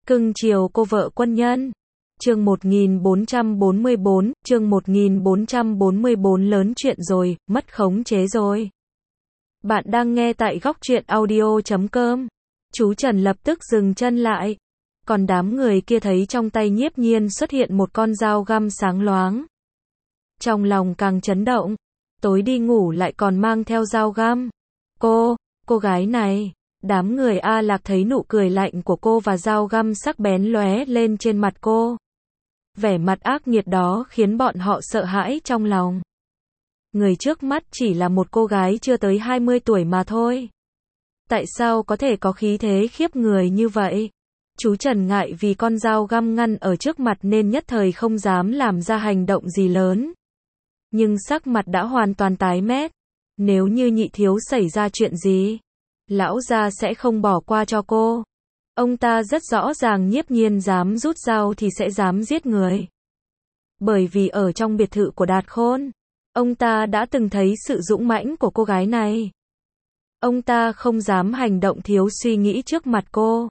Cưng chiều cô vợ quân nhân. Chương 1444, lớn chuyện rồi, mất khống chế rồi. Bạn đang nghe tại góc truyện audio.com. Chú Trần lập tức dừng chân lại. Còn đám người kia thấy trong tay Nhiếp Nhiên xuất hiện một con dao găm sáng loáng. Trong lòng càng chấn động. Tối đi ngủ lại còn mang theo dao găm. Cô gái này. Đám người A Lạc thấy nụ cười lạnh của cô và dao găm sắc bén lóe lên trên mặt cô. Vẻ mặt ác nghiệt đó khiến bọn họ sợ hãi trong lòng. Người trước mắt chỉ là một cô gái chưa tới 20 tuổi mà thôi. Tại sao có thể có khí thế khiếp người như vậy? Chú Trần ngại vì con dao găm ngăn ở trước mặt nên nhất thời không dám làm ra hành động gì lớn. Nhưng sắc mặt đã hoàn toàn tái mét. Nếu như Nhị thiếu xảy ra chuyện gì, lão gia sẽ không bỏ qua cho cô. Ông ta rất rõ ràng Nhiếp Nhiên dám rút dao thì sẽ dám giết người. Bởi vì ở trong biệt thự của Đạt Khôn, ông ta đã từng thấy sự dũng mãnh của cô gái này. Ông ta không dám hành động thiếu suy nghĩ trước mặt cô.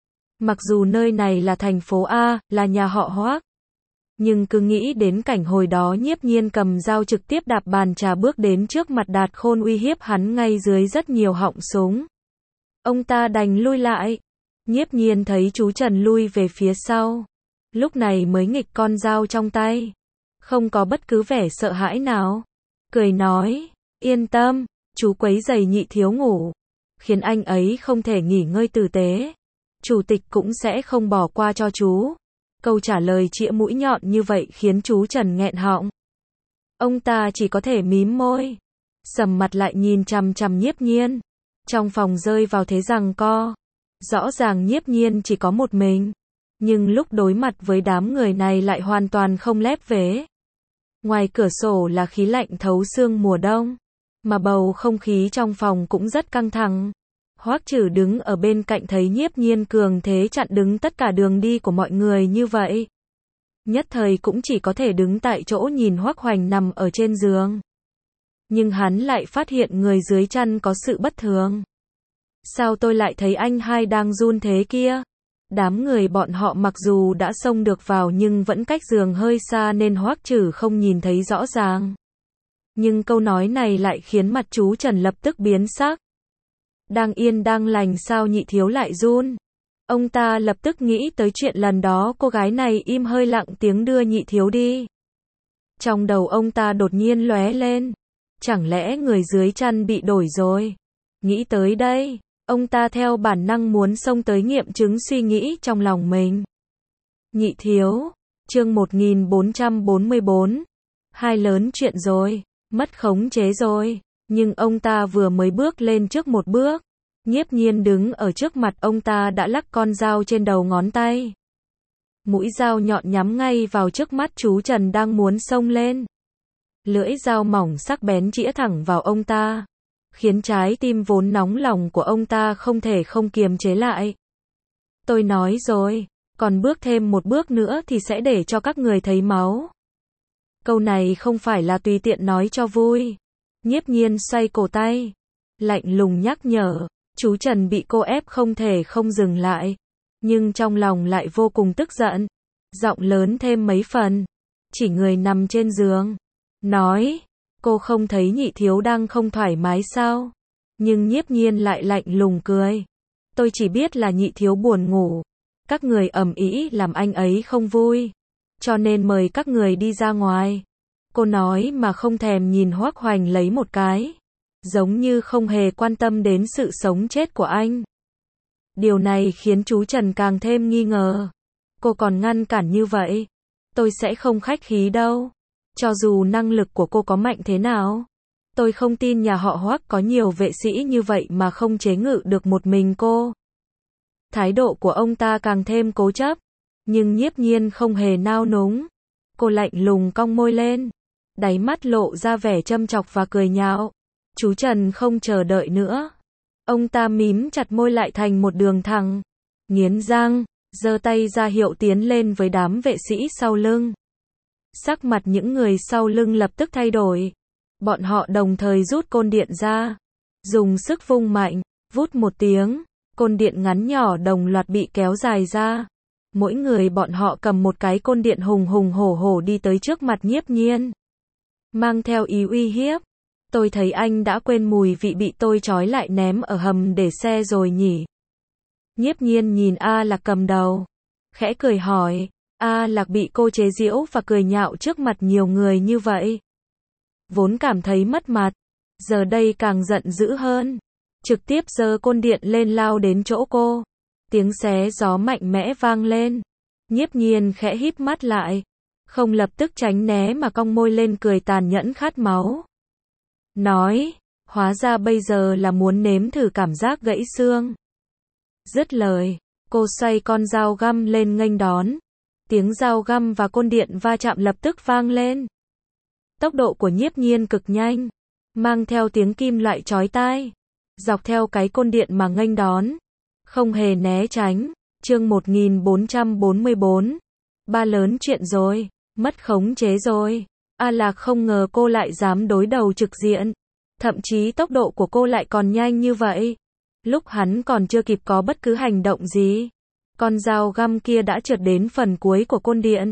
Mặc dù nơi này là thành phố A, là nhà họ Hoác. Nhưng cứ nghĩ đến cảnh hồi đó Nhiếp Nhiên cầm dao trực tiếp đạp bàn trà bước đến trước mặt Đạt Khôn uy hiếp hắn ngay dưới rất nhiều họng súng. Ông ta đành lui lại. Nhiếp Nhiên thấy chú Trần lui về phía sau. Lúc này mới nghịch con dao trong tay. Không có bất cứ vẻ sợ hãi nào. Cười nói, yên tâm, chú quấy rầy Nhị thiếu ngủ. Khiến anh ấy không thể nghỉ ngơi tử tế. Chủ tịch cũng sẽ không bỏ qua cho chú. Câu trả lời chĩa mũi nhọn như vậy khiến chú Trần nghẹn họng. Ông ta chỉ có thể mím môi. Sầm mặt lại nhìn chằm chằm Nhiếp Nhiên. Trong phòng rơi vào thế giằng co. Rõ ràng Nhiếp Nhiên chỉ có một mình. Nhưng lúc đối mặt với đám người này lại hoàn toàn không lép vế. Ngoài cửa sổ là khí lạnh thấu xương mùa đông. Mà bầu không khí trong phòng cũng rất căng thẳng. Hoắc Trử đứng ở bên cạnh thấy Nhiếp Nhiên cường thế chặn đứng tất cả đường đi của mọi người như vậy. Nhất thời cũng chỉ có thể đứng tại chỗ nhìn Hoắc Hoành nằm ở trên giường. Nhưng hắn lại phát hiện người dưới chăn có sự bất thường. Sao tôi lại thấy anh hai đang run thế kia? Đám người bọn họ mặc dù đã xông được vào nhưng vẫn cách giường hơi xa nên Hoắc Trử không nhìn thấy rõ ràng. Nhưng câu nói này lại khiến mặt chú Trần lập tức biến sắc. Đang yên đang lành sao Nhị thiếu lại run? Ông ta lập tức nghĩ tới chuyện lần đó cô gái này im hơi lặng tiếng đưa Nhị thiếu đi. Trong đầu ông ta đột nhiên lóe lên. Chẳng lẽ người dưới chăn bị đổi rồi? Nghĩ tới đây, ông ta theo bản năng muốn xông tới nghiệm chứng suy nghĩ trong lòng mình. Nhị thiếu, chương 1444. Hai lớn chuyện rồi, mất khống chế rồi. Nhưng ông ta vừa mới bước lên trước một bước. Nhiếp Nhiên đứng ở trước mặt ông ta đã lắc con dao trên đầu ngón tay. Mũi dao nhọn nhắm ngay vào trước mắt chú Trần đang muốn xông lên. Lưỡi dao mỏng sắc bén chĩa thẳng vào ông ta. Khiến trái tim vốn nóng lòng của ông ta không thể không kiềm chế lại. Tôi nói rồi, còn bước thêm một bước nữa thì sẽ để cho các người thấy máu. Câu này không phải là tùy tiện nói cho vui. Nhiếp Nhiên xoay cổ tay. Lạnh lùng nhắc nhở. Chú Trần bị cô ép không thể không dừng lại. Nhưng trong lòng lại vô cùng tức giận. Giọng lớn thêm mấy phần. Chỉ người nằm trên giường. Nói. Cô không thấy Nhị thiếu đang không thoải mái sao? Nhưng Nhiếp Nhiên lại lạnh lùng cười. Tôi chỉ biết là Nhị thiếu buồn ngủ. Các người ầm ĩ làm anh ấy không vui. Cho nên mời các người đi ra ngoài. Cô nói mà không thèm nhìn Hoắc Hoành lấy một cái. Giống như không hề quan tâm đến sự sống chết của anh. Điều này khiến chú Trần càng thêm nghi ngờ. Cô còn ngăn cản như vậy. Tôi sẽ không khách khí đâu. Cho dù năng lực của cô có mạnh thế nào. Tôi không tin nhà họ Hoắc có nhiều vệ sĩ như vậy mà không chế ngự được một mình cô. Thái độ của ông ta càng thêm cố chấp. Nhưng Nhiếp Nhiên không hề nao núng. Cô lạnh lùng cong môi lên. Đáy mắt lộ ra vẻ châm chọc và cười nhạo. Chú Trần không chờ đợi nữa. Ông ta mím chặt môi lại thành một đường thẳng. Nghiến răng, giơ tay ra hiệu tiến lên với đám vệ sĩ sau lưng. Sắc mặt những người sau lưng lập tức thay đổi. Bọn họ đồng thời rút côn điện ra. Dùng sức vung mạnh, vút một tiếng. Côn điện ngắn nhỏ đồng loạt bị kéo dài ra. Mỗi người bọn họ cầm một cái côn điện hùng hùng hổ hổ đi tới trước mặt Nhiếp Nhiên. Mang theo ý uy hiếp. Tôi thấy anh đã quên mùi vị bị tôi trói lại ném ở hầm để xe rồi nhỉ. Nhiếp Nhiên nhìn A Lạc cầm đầu. Khẽ cười hỏi. A Lạc bị cô chế giễu và cười nhạo trước mặt nhiều người như vậy. Vốn cảm thấy mất mặt. Giờ đây càng giận dữ hơn. Trực tiếp giơ côn điện lên lao đến chỗ cô. Tiếng xé gió mạnh mẽ vang lên. Nhiếp Nhiên khẽ híp mắt lại. Không lập tức tránh né mà cong môi lên cười tàn nhẫn khát máu. Nói, hóa ra bây giờ là muốn nếm thử cảm giác gãy xương. Dứt lời, cô xoay con dao găm lên nghênh đón. Tiếng dao găm và côn điện va chạm lập tức vang lên. Tốc độ của Nhiếp Nhiên cực nhanh, mang theo tiếng kim loại chói tai. Dọc theo cái côn điện mà nghênh đón, không hề né tránh. Chương 1444. Ba lớn chuyện rồi, mất khống chế rồi. A Lạc không ngờ cô lại dám đối đầu trực diện. Thậm chí tốc độ của cô lại còn nhanh như vậy. Lúc hắn còn chưa kịp có bất cứ hành động gì, con dao găm kia đã trượt đến phần cuối của côn điện.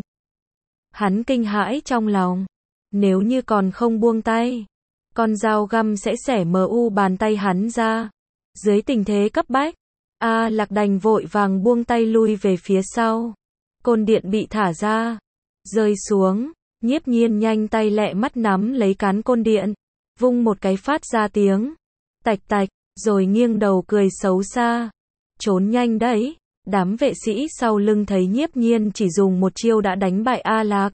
Hắn kinh hãi trong lòng. Nếu như còn không buông tay, con dao găm sẽ xẻ mờ bàn tay hắn ra. Dưới tình thế cấp bách, A Lạc đành vội vàng buông tay lui về phía sau. Côn điện bị thả ra, rơi xuống. Nhiếp Nhiên nhanh tay lẹ mắt nắm lấy cán côn điện, vung một cái phát ra tiếng tạch tạch, rồi nghiêng đầu cười xấu xa. Trốn nhanh đấy. Đám vệ sĩ sau lưng thấy Nhiếp Nhiên chỉ dùng một chiêu đã đánh bại A Lạc.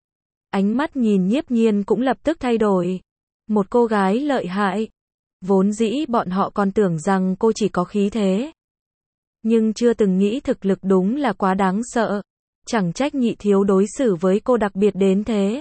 Ánh mắt nhìn Nhiếp Nhiên cũng lập tức thay đổi. Một cô gái lợi hại. Vốn dĩ bọn họ còn tưởng rằng cô chỉ có khí thế, nhưng chưa từng nghĩ thực lực đúng là quá đáng sợ. Chẳng trách Nhị Thiếu đối xử với cô đặc biệt đến thế.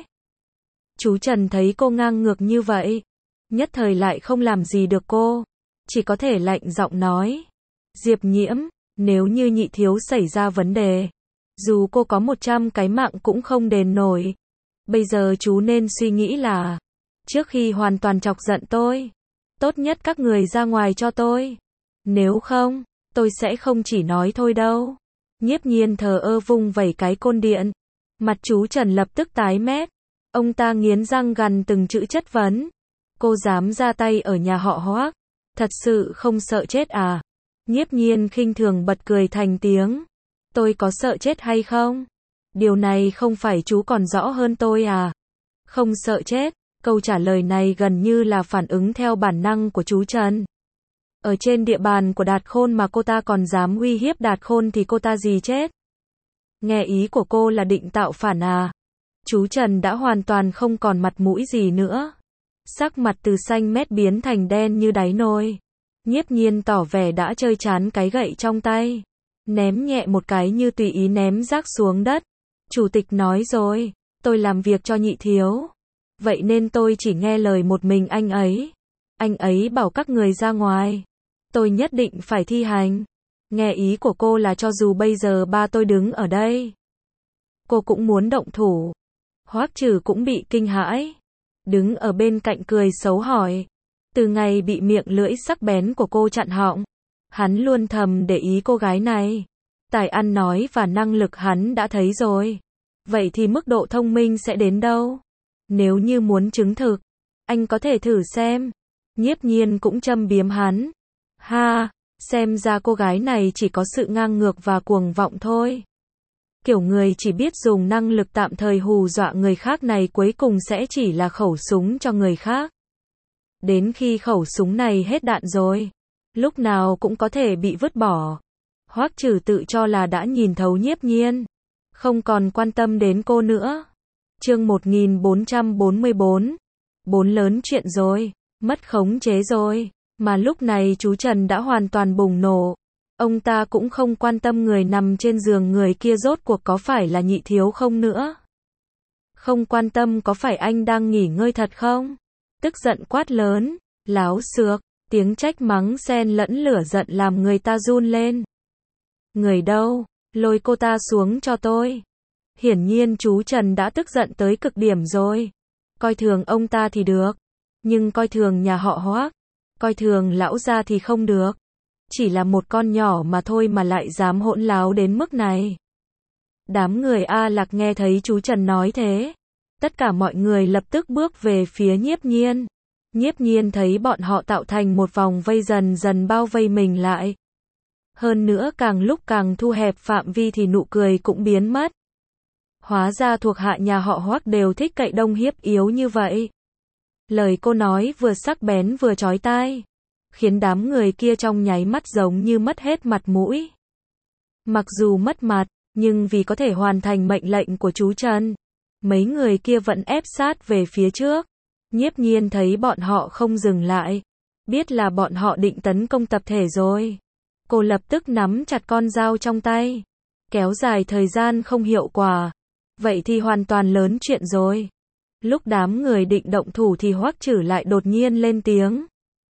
Chú Trần thấy cô ngang ngược như vậy, nhất thời lại không làm gì được cô, chỉ có thể lạnh giọng nói. Diệp Nhiễm, nếu như Nhị Thiếu xảy ra vấn đề, dù cô có 100 cái mạng cũng không đền nổi. Bây giờ chú nên suy nghĩ là, trước khi hoàn toàn chọc giận tôi, tốt nhất các người ra ngoài cho tôi. Nếu không, tôi sẽ không chỉ nói thôi đâu. Nhiếp Nhiên thờ ơ vung vẩy cái côn điện. Mặt chú Trần lập tức tái mét. Ông ta nghiến răng gằn từng chữ chất vấn. Cô dám ra tay ở nhà họ Hoác, thật sự không sợ chết à? Nhiếp Nhiên khinh thường bật cười thành tiếng. Tôi có sợ chết hay không? Điều này không phải chú còn rõ hơn tôi à? Không sợ chết. Câu trả lời này gần như là phản ứng theo bản năng của chú Trần. Ở trên địa bàn của Đạt Khôn mà cô ta còn dám uy hiếp Đạt Khôn thì cô ta gì chết? Nghe ý của cô là định tạo phản à? Chú Trần đã hoàn toàn không còn mặt mũi gì nữa. Sắc mặt từ xanh mét biến thành đen như đáy nồi. Nhiếp Nhiên tỏ vẻ đã chơi chán cái gậy trong tay. Ném nhẹ một cái như tùy ý ném rác xuống đất. Chủ tịch nói rồi, tôi làm việc cho Nhị Thiếu. Vậy nên tôi chỉ nghe lời một mình anh ấy. Anh ấy bảo các người ra ngoài, tôi nhất định phải thi hành. Nghe ý của cô là cho dù bây giờ ba tôi đứng ở đây, cô cũng muốn động thủ. Hoắc Trừ cũng bị kinh hãi. Đứng ở bên cạnh cười xấu hỏi. Từ ngày bị miệng lưỡi sắc bén của cô chặn họng, hắn luôn thầm để ý cô gái này. Tài ăn nói và năng lực hắn đã thấy rồi. Vậy thì mức độ thông minh sẽ đến đâu? Nếu như muốn chứng thực, anh có thể thử xem. Nhiếp Nhiên cũng châm biếm hắn. Ha, xem ra cô gái này chỉ có sự ngang ngược và cuồng vọng thôi. Kiểu người chỉ biết dùng năng lực tạm thời hù dọa người khác này cuối cùng sẽ chỉ là khẩu súng cho người khác. Đến khi khẩu súng này hết đạn rồi, lúc nào cũng có thể bị vứt bỏ. Hoắc Trừ tự cho là đã nhìn thấu Nhiếp Nhiên, không còn quan tâm đến cô nữa. Chương 1444. Bốn lớn chuyện rồi, mất khống chế rồi. Mà lúc này chú Trần đã hoàn toàn bùng nổ. Ông ta cũng không quan tâm người nằm trên giường người kia rốt cuộc có phải là Nhị Thiếu không nữa. Không quan tâm có phải anh đang nghỉ ngơi thật không. Tức giận quát lớn, láo xược, tiếng trách mắng xen lẫn lửa giận làm người ta run lên. Người đâu, lôi cô ta xuống cho tôi. Hiển nhiên chú Trần đã tức giận tới cực điểm rồi. Coi thường ông ta thì được, nhưng coi thường nhà họ Hoác, coi thường lão gia thì không được. Chỉ là một con nhỏ mà thôi mà lại dám hỗn láo đến mức này. Đám người A Lạc nghe thấy chú Trần nói thế. Tất cả mọi người lập tức bước về phía Nhiếp Nhiên. Nhiếp Nhiên thấy bọn họ tạo thành một vòng vây dần dần bao vây mình lại. Hơn nữa càng lúc càng thu hẹp phạm vi thì nụ cười cũng biến mất. Hóa ra thuộc hạ nhà họ Hoắc đều thích cậy đông hiếp yếu như vậy. Lời cô nói vừa sắc bén vừa chói tai, khiến đám người kia trong nháy mắt giống như mất hết mặt mũi. Mặc dù mất mặt, nhưng vì có thể hoàn thành mệnh lệnh của chú Trần, mấy người kia vẫn ép sát về phía trước. Nhiếp Nhiên thấy bọn họ không dừng lại, biết là bọn họ định tấn công tập thể rồi. Cô lập tức nắm chặt con dao trong tay. Kéo dài thời gian không hiệu quả, vậy thì hoàn toàn lớn chuyện rồi. Lúc đám người định động thủ thì Hoắc Trử lại đột nhiên lên tiếng.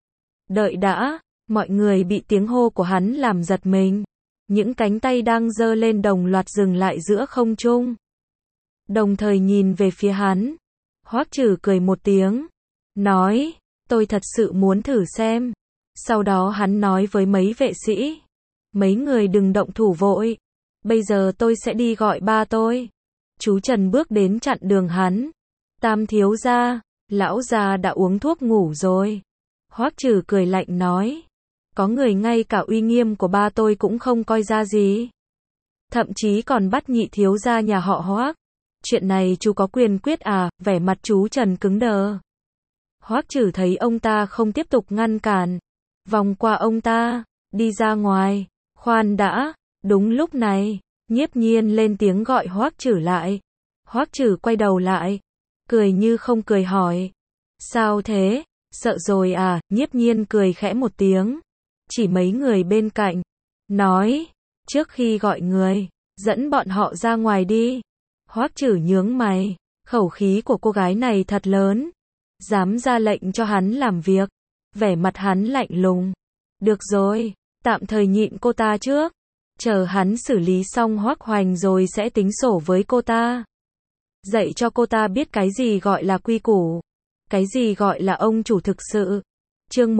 Đợi đã, mọi người bị tiếng hô của hắn làm giật mình. Những cánh tay đang giơ lên đồng loạt dừng lại giữa không trung. Đồng thời nhìn về phía hắn. Hoắc Trử cười một tiếng, nói, tôi thật sự muốn thử xem. Sau đó hắn nói với mấy vệ sĩ, mấy người đừng động thủ vội. Bây giờ tôi sẽ đi gọi ba tôi. Chú Trần bước đến chặn đường hắn. Tam thiếu gia, lão già đã uống thuốc ngủ rồi. Hoắc Trử cười lạnh nói, có người ngay cả uy nghiêm của ba tôi cũng không coi ra gì. Thậm chí còn bắt nhị thiếu gia nhà họ Hoắc. Chuyện này chú có quyền quyết à? Vẻ mặt chú Trần cứng đờ. Hoắc Trử thấy ông ta không tiếp tục ngăn cản, vòng qua ông ta, đi ra ngoài. Khoan đã, đúng lúc này, Nhiếp Nhiên lên tiếng gọi Hoắc Trử lại. Hoắc Trử quay đầu lại, cười như không cười hỏi, sao thế, sợ rồi à? Nhiếp Nhiên cười khẽ một tiếng, chỉ mấy người bên cạnh, nói, trước khi gọi người, dẫn bọn họ ra ngoài đi. Hoắc Trử nhướng mày, khẩu khí của cô gái này thật lớn, dám ra lệnh cho hắn làm việc. Vẻ mặt hắn lạnh lùng, được rồi, tạm thời nhịn cô ta trước, chờ hắn xử lý xong Hoắc Hoành rồi sẽ tính sổ với cô ta. Dạy cho cô ta biết cái gì gọi là quy củ, cái gì gọi là ông chủ thực sự. Chương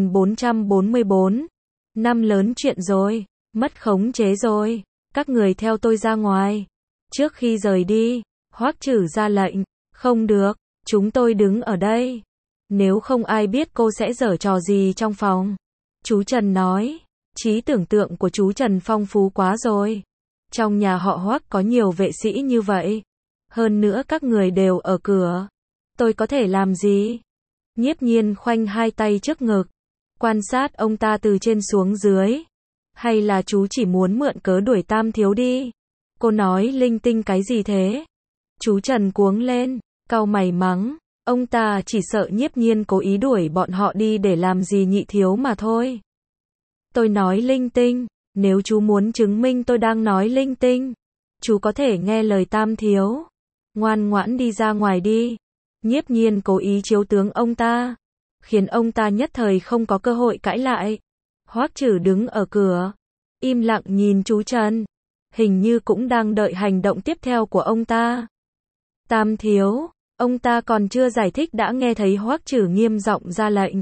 1444. Năm lớn chuyện rồi, mất khống chế rồi, các người theo tôi ra ngoài. Trước khi rời đi, Hoắc Trử ra lệnh, không được, chúng tôi đứng ở đây. Nếu không ai biết cô sẽ giở trò gì trong phòng. Chú Trần nói, trí tưởng tượng của chú Trần phong phú quá rồi. Trong nhà họ Hoắc có nhiều vệ sĩ như vậy. Hơn nữa các người đều ở cửa. Tôi có thể làm gì? Nhiếp Nhiên khoanh hai tay trước ngực, quan sát ông ta từ trên xuống dưới. Hay là chú chỉ muốn mượn cớ đuổi Tam thiếu đi? Cô nói linh tinh cái gì thế? Chú Trần cuống lên, cau mày mắng, ông ta chỉ sợ Nhiếp Nhiên cố ý đuổi bọn họ đi để làm gì nhị thiếu mà thôi. Tôi nói linh tinh, nếu chú muốn chứng minh tôi đang nói linh tinh, chú có thể nghe lời Tam thiếu, ngoan ngoãn đi ra ngoài đi. Nhiếp Nhiên cố ý chiếu tướng ông ta, khiến ông ta nhất thời không có cơ hội cãi lại. Hoắc Trử đứng ở cửa, im lặng nhìn chú Trần, hình như cũng đang đợi hành động tiếp theo của ông ta. Tam thiếu, ông ta còn chưa giải thích đã nghe thấy Hoắc Trử nghiêm giọng ra lệnh.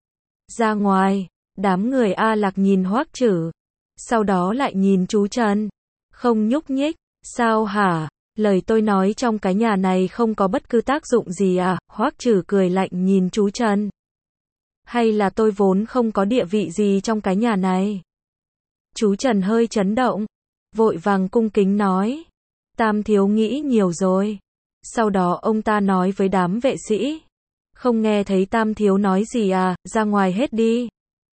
Ra ngoài. Đám người A Lạc nhìn Hoắc Trử, sau đó lại nhìn chú Trần, không nhúc nhích. Sao hả? Lời tôi nói trong cái nhà này không có bất cứ tác dụng gì à? Hoắc Trử cười lạnh nhìn chú Trần. Hay là tôi vốn không có địa vị gì trong cái nhà này? Chú Trần hơi chấn động, vội vàng cung kính nói, Tam thiếu nghĩ nhiều rồi. Sau đó ông ta nói với đám vệ sĩ, không nghe thấy Tam thiếu nói gì à, ra ngoài hết đi.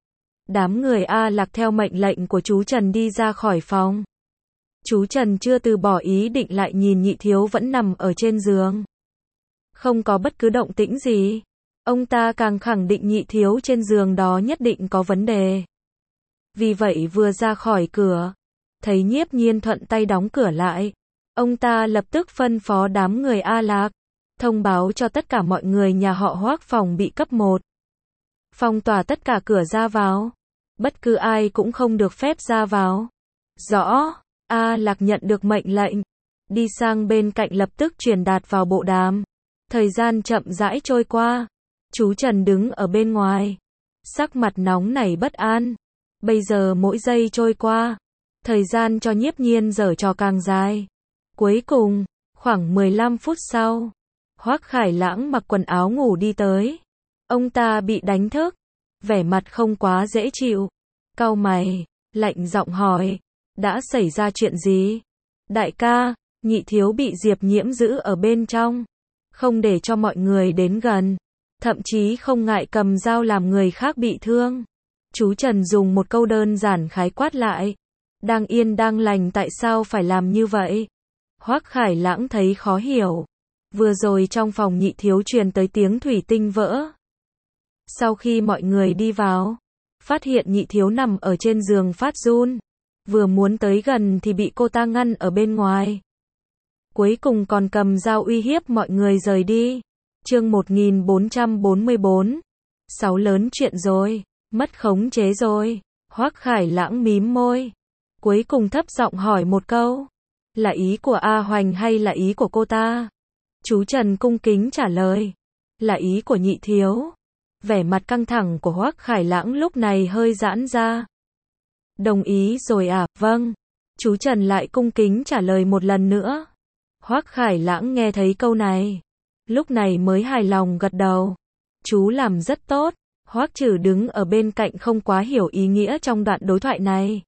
Đám người A Lạc theo mệnh lệnh của chú Trần đi ra khỏi phòng. Chú Trần chưa từ bỏ ý định lại nhìn nhị thiếu vẫn nằm ở trên giường. Không có bất cứ động tĩnh gì. Ông ta càng khẳng định nhị thiếu trên giường đó nhất định có vấn đề. Vì vậy vừa ra khỏi cửa, thấy Nhiếp Nhiên thuận tay đóng cửa lại. Ông ta lập tức phân phó đám người A Lạc, thông báo cho tất cả mọi người nhà họ Hoắc phòng bị cấp 1. Phong tỏa tất cả cửa ra vào. Bất cứ ai cũng không được phép ra vào. Rõ. A Lạc nhận được mệnh lệnh, đi sang bên cạnh lập tức truyền đạt vào bộ đàm. Thời gian chậm rãi trôi qua. Chú Trần đứng ở bên ngoài, sắc mặt nóng nảy bất an. Bây giờ mỗi giây trôi qua, thời gian cho Nhiếp Nhiên giở trò càng dài. Cuối cùng, khoảng 15 phút sau, Hoắc Khải Lãng mặc quần áo ngủ đi tới. Ông ta bị đánh thức, vẻ mặt không quá dễ chịu. Cau mày, lạnh giọng hỏi, đã xảy ra chuyện gì? Đại ca, Nhị thiếu bị Diệp Nhiễm giữ ở bên trong, không để cho mọi người đến gần, thậm chí không ngại cầm dao làm người khác bị thương. Chú Trần dùng một câu đơn giản khái quát lại. Đang yên đang lành tại sao phải làm như vậy? Hoắc Khải Lãng thấy khó hiểu. Vừa rồi trong phòng Nhị thiếu truyền tới tiếng thủy tinh vỡ. Sau khi mọi người đi vào, phát hiện Nhị thiếu nằm ở trên giường phát run. Vừa muốn tới gần thì bị cô ta ngăn ở bên ngoài. Cuối cùng còn cầm dao uy hiếp mọi người rời đi. Chương 1444. Sáu lớn chuyện rồi, mất khống chế rồi. Hoắc Khải Lãng mím môi, cuối cùng thấp giọng hỏi một câu, là ý của A Hoành hay là ý của cô ta? Chú Trần cung kính trả lời, là ý của Nhị thiếu. Vẻ mặt căng thẳng của Hoắc Khải Lãng lúc này hơi giãn ra. Đồng ý rồi à? Vâng. Chú Trần lại cung kính trả lời một lần nữa. Hoắc Khải Lãng nghe thấy câu này, lúc này mới hài lòng gật đầu. Chú làm rất tốt. Hoắc Trử đứng ở bên cạnh không quá hiểu ý nghĩa trong đoạn đối thoại này.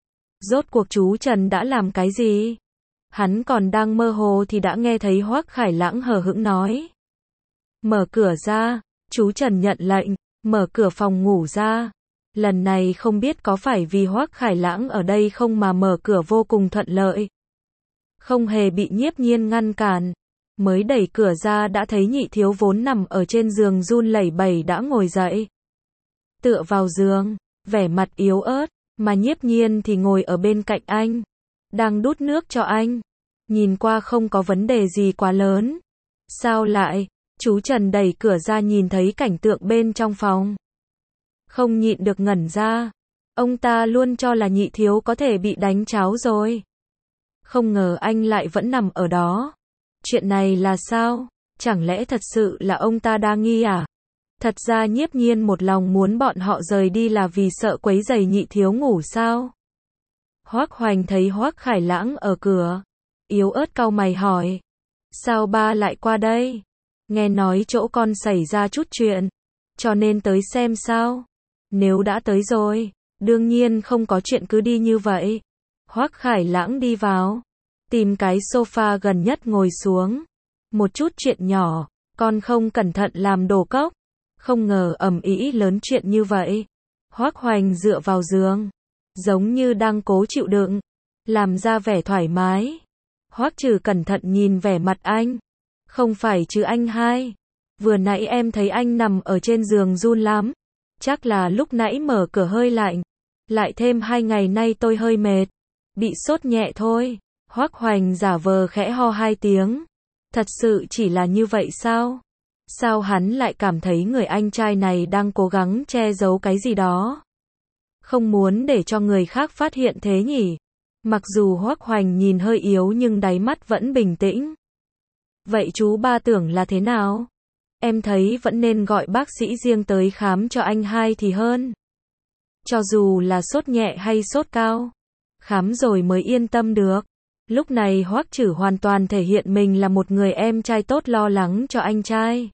Rốt cuộc chú Trần đã làm cái gì? Hắn còn đang mơ hồ thì đã nghe thấy Hoắc Khải Lãng hờ hững nói. Mở cửa ra. Chú Trần nhận lệnh, mở cửa phòng ngủ ra. Lần này không biết có phải vì Hoắc Khải Lãng ở đây không mà mở cửa vô cùng thuận lợi. Không hề bị Nhiếp Nhiên ngăn cản. Mới đẩy cửa ra đã thấy Nhị thiếu vốn nằm ở trên giường run lẩy bẩy đã ngồi dậy. Tựa vào giường, vẻ mặt yếu ớt, mà Nhiếp Nhiên thì ngồi ở bên cạnh anh, đang đút nước cho anh. Nhìn qua không có vấn đề gì quá lớn. Sao lại? Chú Trần đẩy cửa ra nhìn thấy cảnh tượng bên trong phòng. Không nhịn được ngẩn ra. Ông ta luôn cho là Nhị thiếu có thể bị đánh cháo rồi. Không ngờ anh lại vẫn nằm ở đó. Chuyện này là sao? Chẳng lẽ thật sự là ông ta đa nghi à? Thật ra Nhiếp Nhiên một lòng muốn bọn họ rời đi là vì sợ quấy rầy Nhị thiếu ngủ sao? Hoắc Hoành thấy Hoắc Khải Lãng ở cửa, yếu ớt cau mày hỏi. Sao ba lại qua đây? Nghe nói chỗ con xảy ra chút chuyện, cho nên tới xem sao? Nếu đã tới rồi, đương nhiên không có chuyện cứ đi như vậy. Hoắc Khải Lãng đi vào, tìm cái sofa gần nhất ngồi xuống. Một chút chuyện nhỏ, con không cẩn thận làm đổ cốc. Không ngờ ầm ĩ lớn chuyện như vậy. Hoắc Hoành dựa vào giường, giống như đang cố chịu đựng, làm ra vẻ thoải mái. Hoắc Trừ cẩn thận nhìn vẻ mặt anh. Không phải chứ anh hai. Vừa nãy em thấy anh nằm ở trên giường run lắm. Chắc là lúc nãy mở cửa hơi lạnh. Lại thêm 2 ngày nay tôi hơi mệt. Bị sốt nhẹ thôi. Hoắc Hoành giả vờ khẽ ho 2 tiếng. Thật sự chỉ là như vậy sao? Sao hắn lại cảm thấy người anh trai này đang cố gắng che giấu cái gì đó? Không muốn để cho người khác phát hiện thế nhỉ? Mặc dù Hoắc Hoành nhìn hơi yếu nhưng đáy mắt vẫn bình tĩnh. Vậy chú ba tưởng là thế nào? Em thấy vẫn nên gọi bác sĩ riêng tới khám cho anh hai thì hơn. Cho dù là sốt nhẹ hay sốt cao, khám rồi mới yên tâm được. Lúc này Hoắc Trử hoàn toàn thể hiện mình là một người em trai tốt lo lắng cho anh trai.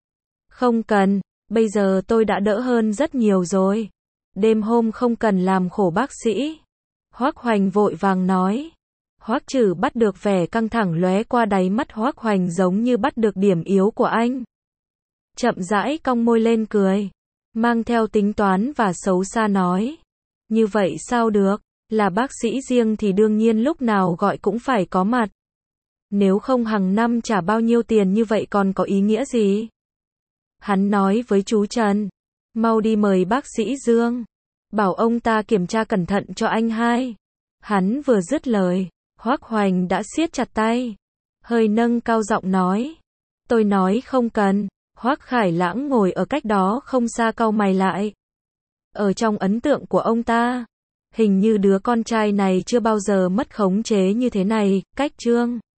Không cần, bây giờ tôi đã đỡ hơn rất nhiều rồi. Đêm hôm không cần làm khổ bác sĩ. Hoắc Hoành vội vàng nói. Hoắc Trử bắt được vẻ căng thẳng lóe qua đáy mắt Hoắc Hoành giống như bắt được điểm yếu của anh. Chậm rãi cong môi lên cười, mang theo tính toán và xấu xa nói. Như vậy sao được, là bác sĩ riêng thì đương nhiên lúc nào gọi cũng phải có mặt. Nếu không hàng năm trả bao nhiêu tiền như vậy còn có ý nghĩa gì? Hắn nói với chú Trần, mau đi mời bác sĩ Dương, bảo ông ta kiểm tra cẩn thận cho anh hai. Hắn vừa dứt lời, Hoắc Hoành đã siết chặt tay, hơi nâng cao giọng nói. Tôi nói không cần. Hoắc Khải Lãng ngồi ở cách đó không xa cau mày lại. Ở trong ấn tượng của ông ta, hình như đứa con trai này chưa bao giờ mất khống chế như thế này. Cách Trương